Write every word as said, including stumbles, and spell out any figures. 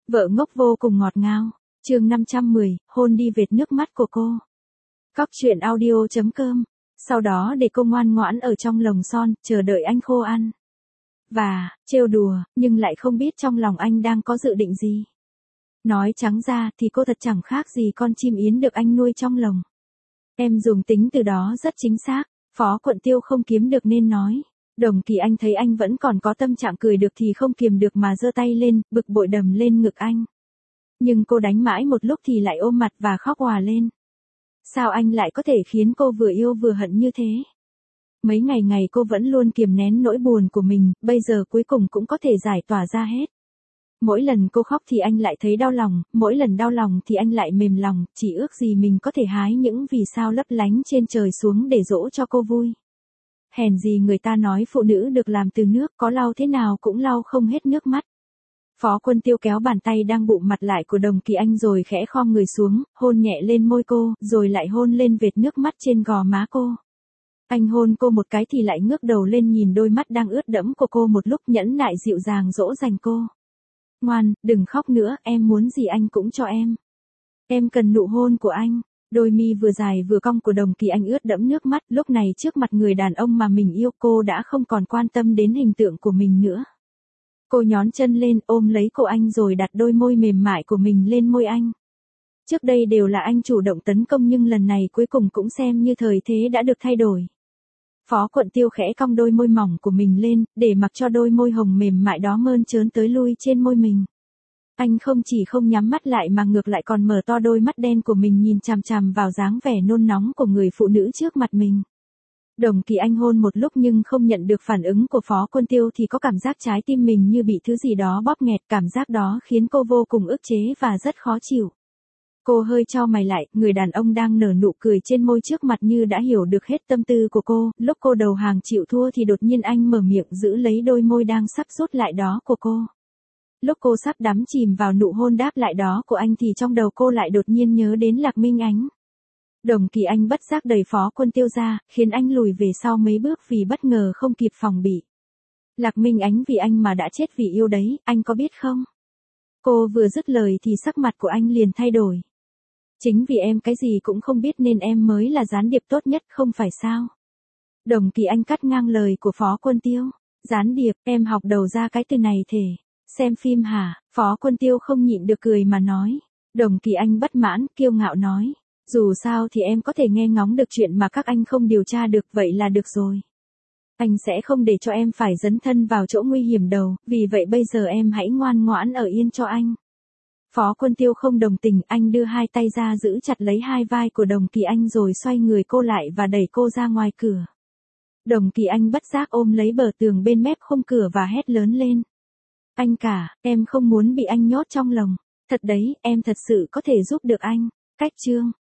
Vợ ngốc vô cùng ngọt ngào. Chương năm trăm mười, hôn đi vệt nước mắt của cô. Cóc truyện audio chấm com. Sau đó để cô ngoan ngoãn ở trong lồng son, chờ đợi anh khô ăn. Và, trêu đùa, nhưng lại không biết trong lòng anh đang có dự định gì. Nói trắng ra thì cô thật chẳng khác gì con chim yến được anh nuôi trong lồng. Em dùng tính từ đó rất chính xác, Phó Quận Tiêu không kiếm được nên nói. Đồng Kỳ Anh thấy anh vẫn còn có tâm trạng cười được thì không kiềm được mà giơ tay lên, bực bội đầm lên ngực anh. Nhưng cô đánh mãi một lúc thì lại ôm mặt và khóc òa lên. Sao anh lại có thể khiến cô vừa yêu vừa hận như thế? Mấy ngày ngày cô vẫn luôn kiềm nén nỗi buồn của mình, bây giờ cuối cùng cũng có thể giải tỏa ra hết. Mỗi lần cô khóc thì anh lại thấy đau lòng, mỗi lần đau lòng thì anh lại mềm lòng, chỉ ước gì mình có thể hái những vì sao lấp lánh trên trời xuống để dỗ cho cô vui. Hèn gì người ta nói phụ nữ được làm từ nước, có lau thế nào cũng lau không hết nước mắt. Phó Quân Tiêu kéo bàn tay đang bụm mặt lại của Đồng Kỳ Anh rồi khẽ khom người xuống, hôn nhẹ lên môi cô, rồi lại hôn lên vệt nước mắt trên gò má cô. Anh hôn cô một cái thì lại ngước đầu lên nhìn đôi mắt đang ướt đẫm của cô một lúc, nhẫn nại dịu dàng dỗ dành cô. Ngoan, đừng khóc nữa, em muốn gì anh cũng cho em. Em cần nụ hôn của anh. Đôi mi vừa dài vừa cong của Đồng Kỳ Anh ướt đẫm nước mắt, lúc này trước mặt người đàn ông mà mình yêu cô đã không còn quan tâm đến hình tượng của mình nữa. Cô nhón chân lên ôm lấy cổ anh rồi đặt đôi môi mềm mại của mình lên môi anh. Trước đây đều là anh chủ động tấn công nhưng lần này cuối cùng cũng xem như thời thế đã được thay đổi. Phó Quận Tiêu khẽ cong đôi môi mỏng của mình lên, để mặc cho đôi môi hồng mềm mại đó mơn trớn tới lui trên môi mình. Anh không chỉ không nhắm mắt lại mà ngược lại còn mở to đôi mắt đen của mình nhìn chằm chằm vào dáng vẻ nôn nóng của người phụ nữ trước mặt mình. Đồng Kỳ Anh hôn một lúc nhưng không nhận được phản ứng của Phó Quân Tiêu thì có cảm giác trái tim mình như bị thứ gì đó bóp nghẹt, cảm giác đó khiến cô vô cùng ức chế và rất khó chịu. Cô hơi chau mày lại, người đàn ông đang nở nụ cười trên môi trước mặt như đã hiểu được hết tâm tư của cô, lúc cô đầu hàng chịu thua thì đột nhiên anh mở miệng giữ lấy đôi môi đang sắp rút lại đó của cô. Lúc cô sắp đắm chìm vào nụ hôn đáp lại đó của anh thì trong đầu cô lại đột nhiên nhớ đến Lạc Minh Ánh. Đồng Kỳ Anh bất giác đẩy Phó Quân Tiêu ra, khiến anh lùi về sau mấy bước vì bất ngờ không kịp phòng bị. Lạc Minh Ánh vì anh mà đã chết vì yêu đấy, anh có biết không? Cô vừa dứt lời thì sắc mặt của anh liền thay đổi. Chính vì em cái gì cũng không biết nên em mới là gián điệp tốt nhất không phải sao? Đồng Kỳ Anh cắt ngang lời của Phó Quân Tiêu. Gián điệp, em học đầu ra cái từ này thể. Xem phim hả? Phó Quân Tiêu không nhịn được cười mà nói. Đồng Kỳ Anh bất mãn, kiêu ngạo nói. Dù sao thì em có thể nghe ngóng được chuyện mà các anh không điều tra được, vậy là được rồi. Anh sẽ không để cho em phải dấn thân vào chỗ nguy hiểm đâu, vì vậy bây giờ em hãy ngoan ngoãn ở yên cho anh. Phó Quân Tiêu không đồng tình, anh đưa hai tay ra giữ chặt lấy hai vai của Đồng Kỳ Anh rồi xoay người cô lại và đẩy cô ra ngoài cửa. Đồng Kỳ Anh bất giác ôm lấy bờ tường bên mép khung cửa và hét lớn lên. Anh cả, em không muốn bị anh nhốt trong lồng. Thật đấy, em thật sự có thể giúp được anh. Cách chương